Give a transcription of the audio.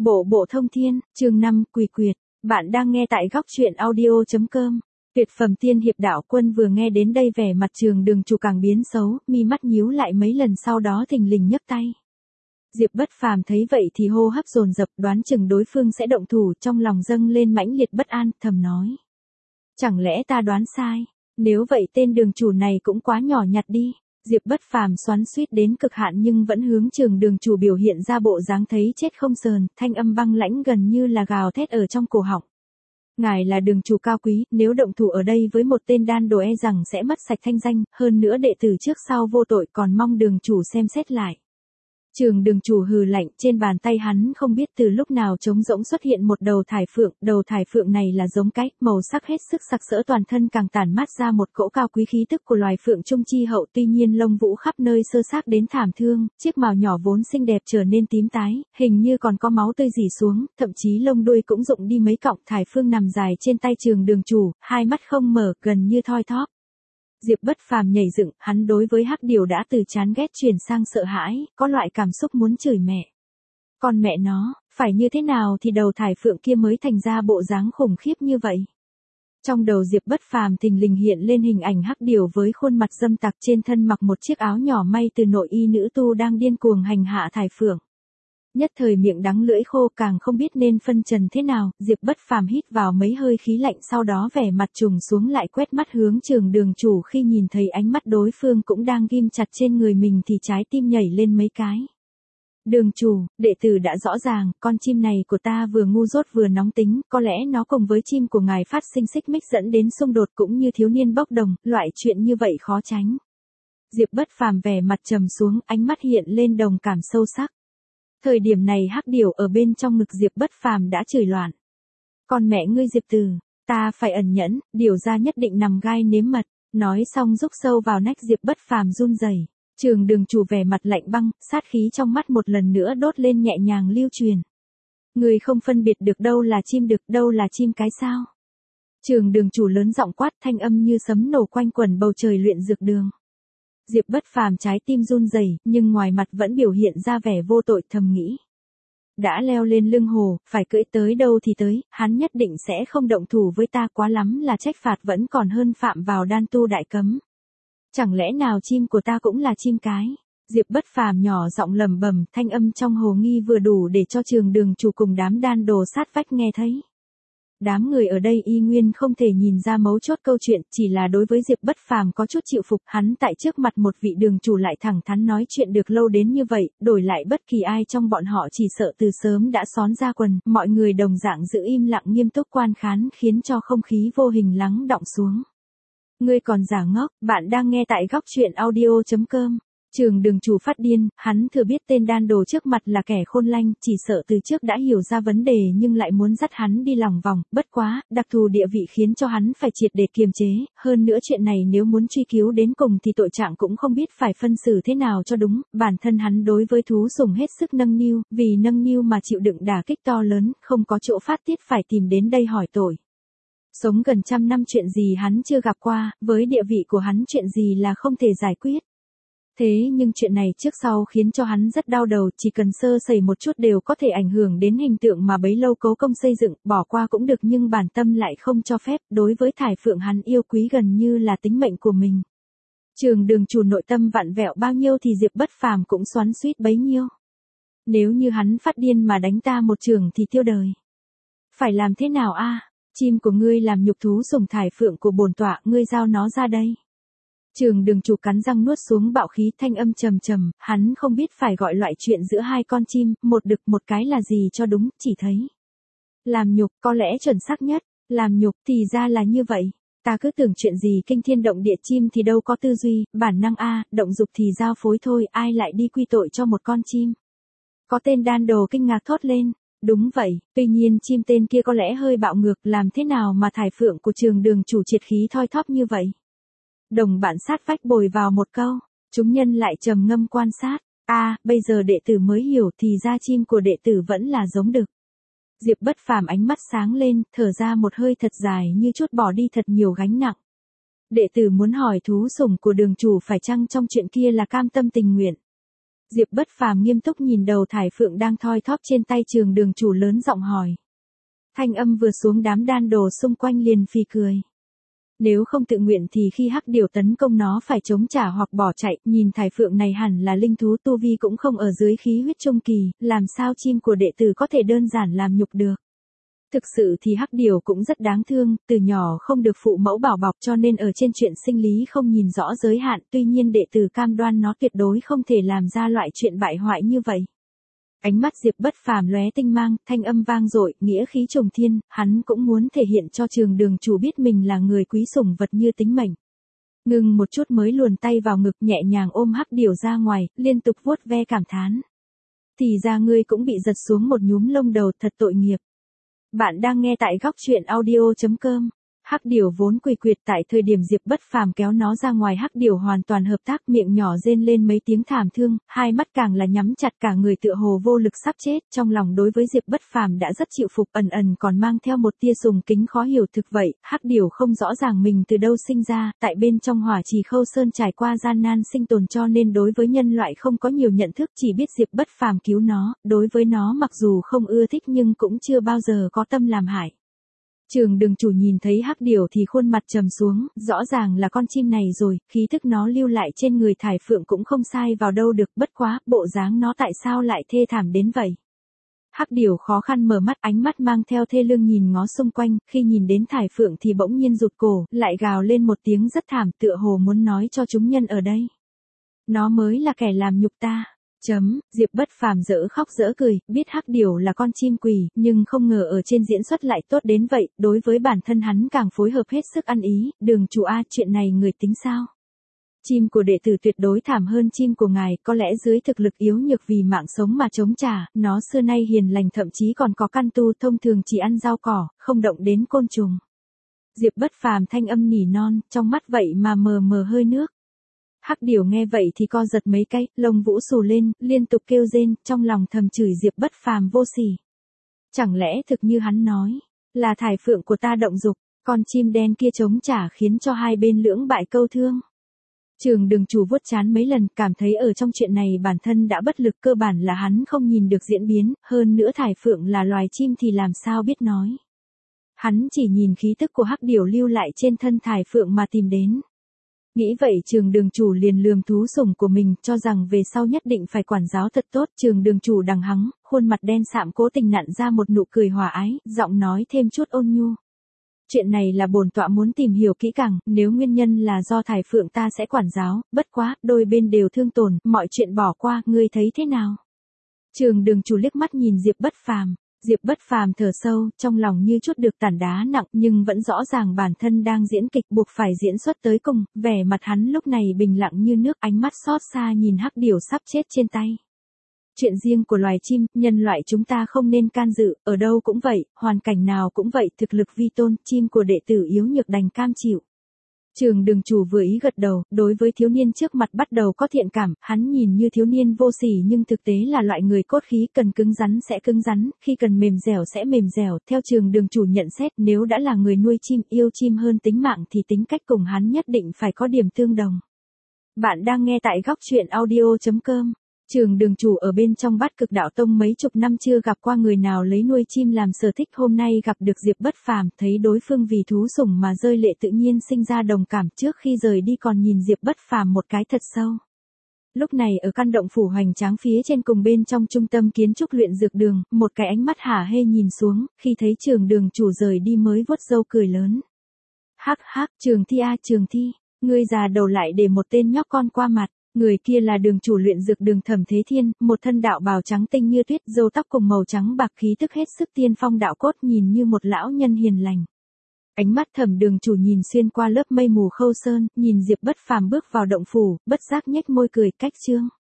Bộ Bộ Thông Thiên, chương 5, Quỷ Quyệt. Bạn đang nghe tại góc truyện audio.com. Tuyệt phẩm tiên hiệp đạo quân vừa nghe đến đây vẻ mặt Trường Đường chủ càng biến xấu, mi mắt nhíu lại mấy lần sau đó thình lình nhấc tay. Diệp Bất Phàm thấy vậy thì hô hấp dồn dập, đoán chừng đối phương sẽ động thủ, trong lòng dâng lên mãnh liệt bất an, thầm nói. Chẳng lẽ ta đoán sai? Nếu vậy tên đường chủ này cũng quá nhỏ nhặt đi. Diệp Bất Phàm xoắn xuýt đến cực hạn nhưng vẫn hướng Trường Đường chủ biểu hiện ra bộ dáng thấy chết không sờn, thanh âm băng lãnh gần như là gào thét ở trong cổ họng. Ngài là đường chủ cao quý, nếu động thủ ở đây với một tên đan đồ e rằng sẽ mất sạch thanh danh, hơn nữa đệ tử trước sau vô tội, còn mong đường chủ xem xét lại. Trường Đường chủ hừ lạnh, trên bàn tay hắn không biết từ lúc nào trống rỗng xuất hiện một đầu thải phượng này là giống cái, màu sắc hết sức sặc sỡ, toàn thân càng tản mát ra một cỗ cao quý khí tức của loài phượng trung chi hậu, tuy nhiên lông vũ khắp nơi sơ xác đến thảm thương, chiếc mào nhỏ vốn xinh đẹp trở nên tím tái, hình như còn có máu tươi rỉ xuống, thậm chí lông đuôi cũng rụng đi mấy cọng. Thải Phương nằm dài trên tay Trường Đường chủ, hai mắt không mở, gần như thoi thóp. Diệp Bất Phàm nhảy dựng, hắn đối với Hắc Điều đã từ chán ghét chuyển sang sợ hãi, có loại cảm xúc muốn chửi mẹ. Con mẹ nó, phải như thế nào thì đầu thải phượng kia mới thành ra bộ dáng khủng khiếp như vậy? Trong đầu Diệp Bất Phàm thình lình hiện lên hình ảnh Hắc Điều với khuôn mặt dâm tặc, trên thân mặc một chiếc áo nhỏ may từ nội y nữ tu đang điên cuồng hành hạ thải phượng. Nhất thời miệng đắng lưỡi khô, càng không biết nên phân trần thế nào. Diệp Bất Phàm hít vào mấy hơi khí lạnh, sau đó vẻ mặt trùng xuống lại quét mắt hướng Trường Đường chủ, khi nhìn thấy ánh mắt đối phương cũng đang ghim chặt trên người mình thì trái tim nhảy lên mấy cái. Đường chủ, đệ tử đã rõ ràng, con chim này của ta vừa ngu dốt vừa nóng tính, có lẽ nó cùng với chim của ngài phát sinh xích mích dẫn đến xung đột, cũng như thiếu niên bốc đồng, loại chuyện như vậy khó tránh. Diệp Bất Phàm vẻ mặt trầm xuống, ánh mắt hiện lên đồng cảm sâu sắc. Thời điểm này Hắc Điều ở bên trong ngực Diệp Bất Phàm đã chửi loạn. Con mẹ ngươi Diệp Tử, ta phải ẩn nhẫn, điều ra nhất định nằm gai nếm mật. Nói xong rúc sâu vào nách Diệp Bất Phàm run rẩy. Trường Đường chủ vẻ mặt lạnh băng, sát khí trong mắt một lần nữa đốt lên nhẹ nhàng lưu truyền. Ngươi không phân biệt được đâu là chim đực, đâu là chim cái sao? Trường Đường chủ lớn giọng quát, thanh âm như sấm nổ quanh quẩn bầu trời luyện dược đường. Diệp Bất Phàm trái tim run rẩy, nhưng ngoài mặt vẫn biểu hiện ra vẻ vô tội, thầm nghĩ. Đã leo lên lưng hồ, phải cưỡi tới đâu thì tới, hắn nhất định sẽ không động thủ với ta, quá lắm là trách phạt vẫn còn hơn phạm vào đan tu đại cấm. Chẳng lẽ nào chim của ta cũng là chim cái? Diệp Bất Phàm nhỏ giọng lẩm bẩm, thanh âm trong hồ nghi vừa đủ để cho Trường Đường chủ cùng đám đan đồ sát vách nghe thấy. Đám người ở đây y nguyên không thể nhìn ra mấu chốt câu chuyện, chỉ là đối với Diệp Bất Phàm có chút chịu phục, hắn tại trước mặt một vị đường chủ lại thẳng thắn nói chuyện được lâu đến như vậy, đổi lại bất kỳ ai trong bọn họ chỉ sợ từ sớm đã xón ra quần, mọi người đồng dạng giữ im lặng nghiêm túc quan khán, khiến cho không khí vô hình lắng đọng xuống. Ngươi còn giả ngốc, bạn đang nghe tại góc truyện audio.com. Trường Đường chủ phát điên, hắn thừa biết tên đan đồ trước mặt là kẻ khôn lanh, chỉ sợ từ trước đã hiểu ra vấn đề nhưng lại muốn dắt hắn đi lòng vòng, bất quá, đặc thù địa vị khiến cho hắn phải triệt để kiềm chế, hơn nữa chuyện này nếu muốn truy cứu đến cùng thì tội trạng cũng không biết phải phân xử thế nào cho đúng, bản thân hắn đối với thú sủng hết sức nâng niu, vì nâng niu mà chịu đựng đả kích to lớn, không có chỗ phát tiết phải tìm đến đây hỏi tội. Sống gần trăm năm chuyện gì hắn chưa gặp qua, với địa vị của hắn chuyện gì là không thể giải quyết. Thế nhưng chuyện này trước sau khiến cho hắn rất đau đầu, chỉ cần sơ sẩy một chút đều có thể ảnh hưởng đến hình tượng mà bấy lâu cố công xây dựng, bỏ qua cũng được nhưng bản tâm lại không cho phép, đối với thải phượng hắn yêu quý gần như là tính mệnh của mình. Trường Đường chủ nội tâm vặn vẹo bao nhiêu thì Diệp Bất Phàm cũng xoắn xuýt bấy nhiêu. Nếu như hắn phát điên mà đánh ta một trường thì tiêu đời. Phải làm thế nào a? Chim của ngươi làm nhục thú sủng thải phượng của bổn tọa, ngươi giao nó ra đây. Trường Đường chủ cắn răng nuốt xuống bạo khí, thanh âm trầm trầm, hắn không biết phải gọi loại chuyện giữa hai con chim, một đực một cái là gì cho đúng, chỉ thấy. Làm nhục, có lẽ chuẩn xác nhất, làm nhục thì ra là như vậy. Ta cứ tưởng chuyện gì kinh thiên động địa, chim thì đâu có tư duy, bản năng động dục thì giao phối thôi, ai lại đi quy tội cho một con chim. Có tên đan đồ kinh ngạc thốt lên. Đúng vậy, tuy nhiên chim tên kia có lẽ hơi bạo ngược, làm thế nào mà thải phượng của Trường Đường chủ triệt khí thoi thóp như vậy? Đồng bạn sát vách bồi vào một câu, chúng nhân lại trầm ngâm quan sát. Bây giờ đệ tử mới hiểu thì ra chim của đệ tử vẫn là giống đực. Diệp Bất Phàm ánh mắt sáng lên, thở ra một hơi thật dài như chút bỏ đi thật nhiều gánh nặng. Đệ tử muốn hỏi thú sủng của đường chủ phải chăng trong chuyện kia là cam tâm tình nguyện. Diệp Bất Phàm nghiêm túc nhìn đầu thải phượng đang thoi thóp trên tay Trường Đường chủ lớn giọng hỏi. Thanh âm vừa xuống đám đan đồ xung quanh liền phì cười. Nếu không tự nguyện thì khi hắc điểu tấn công nó phải chống trả hoặc bỏ chạy, nhìn thải phượng này hẳn là linh thú tu vi cũng không ở dưới khí huyết trung kỳ, làm sao chim của đệ tử có thể đơn giản làm nhục được. Thực sự thì hắc điểu cũng rất đáng thương, từ nhỏ không được phụ mẫu bảo bọc cho nên ở trên chuyện sinh lý không nhìn rõ giới hạn, tuy nhiên đệ tử cam đoan nó tuyệt đối không thể làm ra loại chuyện bại hoại như vậy. Ánh mắt Diệp Bất Phàm lóe tinh mang, thanh âm vang dội, nghĩa khí trùng thiên, hắn cũng muốn thể hiện cho Trường Đường chủ biết mình là người quý sủng vật như tính mệnh. Ngừng một chút mới luồn tay vào ngực nhẹ nhàng ôm hắc điểu ra ngoài, liên tục vuốt ve cảm thán. Thì ra ngươi cũng bị giật xuống một nhúm lông đầu, thật tội nghiệp. Bạn đang nghe tại góc truyện audio.com. Hắc điểu vốn quỳ quyệt, tại thời điểm Diệp Bất Phàm kéo nó ra ngoài hắc điểu hoàn toàn hợp tác, miệng nhỏ rên lên mấy tiếng thảm thương, hai mắt càng là nhắm chặt, cả người tựa hồ vô lực sắp chết, trong lòng đối với Diệp Bất Phàm đã rất chịu phục, ẩn ẩn còn mang theo một tia sùng kính khó hiểu. Thực vậy, hắc điểu không rõ ràng mình từ đâu sinh ra, tại bên trong Hỏa Trì Khâu Sơn trải qua gian nan sinh tồn cho nên đối với nhân loại không có nhiều nhận thức, chỉ biết Diệp Bất Phàm cứu nó, đối với nó mặc dù không ưa thích nhưng cũng chưa bao giờ có tâm làm hại. Trường Đường chủ nhìn thấy hắc điểu thì khuôn mặt trầm xuống, rõ ràng là con chim này rồi, khí thức nó lưu lại trên người thải phượng cũng không sai vào đâu được, bất quá, bộ dáng nó tại sao lại thê thảm đến vậy. Hắc điểu khó khăn mở mắt, ánh mắt mang theo thê lương nhìn ngó xung quanh, khi nhìn đến thải phượng thì bỗng nhiên rụt cổ, lại gào lên một tiếng rất thảm, tựa hồ muốn nói cho chúng nhân ở đây. Nó mới là kẻ làm nhục ta. Diệp Bất Phàm dở khóc dở cười, biết hắc điểu là con chim quỷ, nhưng không ngờ ở trên diễn xuất lại tốt đến vậy, đối với bản thân hắn càng phối hợp hết sức ăn ý. Đường chủ A, chuyện này người tính sao? Chim của đệ tử tuyệt đối thảm hơn chim của ngài, có lẽ dưới thực lực yếu nhược vì mạng sống mà chống trả, nó xưa nay hiền lành, thậm chí còn có căn tu, thông thường chỉ ăn rau cỏ, không động đến côn trùng. Diệp Bất Phàm thanh âm nỉ non, trong mắt vậy mà mờ mờ hơi nước. Hắc điểu nghe vậy thì co giật mấy cái, lông vũ xù lên, liên tục kêu rên, trong lòng thầm chửi Diệp Bất Phàm vô sỉ. Chẳng lẽ thực như hắn nói, là thải phượng của ta động dục, con chim đen kia chống trả khiến cho hai bên lưỡng bại câu thương. Trường Đường chủ vuốt trán mấy lần, cảm thấy ở trong chuyện này bản thân đã bất lực, cơ bản là hắn không nhìn được diễn biến, hơn nữa thải phượng là loài chim thì làm sao biết nói. Hắn chỉ nhìn khí tức của hắc điểu lưu lại trên thân thải phượng mà tìm đến. Nghĩ vậy Trường Đường chủ liền lườm thú sủng của mình, cho rằng về sau nhất định phải quản giáo thật tốt. Trường Đường chủ đằng hắng, khuôn mặt đen sạm cố tình nặn ra một nụ cười hòa ái, giọng nói thêm chút ôn nhu. Chuyện này là bổn tọa muốn tìm hiểu kỹ càng, nếu nguyên nhân là do thải phượng ta sẽ quản giáo, bất quá, đôi bên đều thương tổn, mọi chuyện bỏ qua, ngươi thấy thế nào? Trường Đường chủ liếc mắt nhìn Diệp Bất Phàm. Diệp Bất Phàm thở sâu, trong lòng như chút được tảng đá nặng, nhưng vẫn rõ ràng bản thân đang diễn kịch, buộc phải diễn xuất tới cùng, vẻ mặt hắn lúc này bình lặng như nước, ánh mắt xót xa nhìn hắc điểu sắp chết trên tay. Chuyện riêng của loài chim, nhân loại chúng ta không nên can dự, ở đâu cũng vậy, hoàn cảnh nào cũng vậy, thực lực vi tôn, chim của đệ tử yếu nhược đành cam chịu. Trường Đường chủ vừa ý gật đầu, đối với thiếu niên trước mặt bắt đầu có thiện cảm, hắn nhìn như thiếu niên vô sỉ nhưng thực tế là loại người cốt khí, cần cứng rắn sẽ cứng rắn, khi cần mềm dẻo sẽ mềm dẻo. Theo Trường Đường chủ nhận xét, nếu đã là người nuôi chim, yêu chim hơn tính mạng thì tính cách cùng hắn nhất định phải có điểm tương đồng. Bạn đang nghe tại góc truyện audio.com. Trường Đường chủ ở bên trong Bát Cực Đạo Tông mấy chục năm chưa gặp qua người nào lấy nuôi chim làm sở thích, hôm nay gặp được Diệp Bất Phàm, thấy đối phương vì thú sủng mà rơi lệ tự nhiên sinh ra đồng cảm, trước khi rời đi còn nhìn Diệp Bất Phàm một cái thật sâu. Lúc này ở căn động phủ hoành tráng phía trên cùng bên trong trung tâm kiến trúc luyện dược đường, một cái ánh mắt hả hê nhìn xuống, khi thấy Trường Đường chủ rời đi mới vuốt râu cười lớn. Hắc hắc, Trường Thi a Trường Thi, ngươi già đầu lại để một tên nhóc con qua mặt. Người kia là đường chủ luyện dược đường Thẩm Thế Thiên, một thân đạo bào trắng tinh như tuyết, râu tóc cùng màu trắng bạc, khí tức hết sức tiên phong đạo cốt, nhìn như một lão nhân hiền lành. Ánh mắt Thẩm đường chủ nhìn xuyên qua lớp mây mù Khâu Sơn, nhìn Diệp Bất Phàm bước vào động phủ, bất giác nhếch môi cười, cách chương.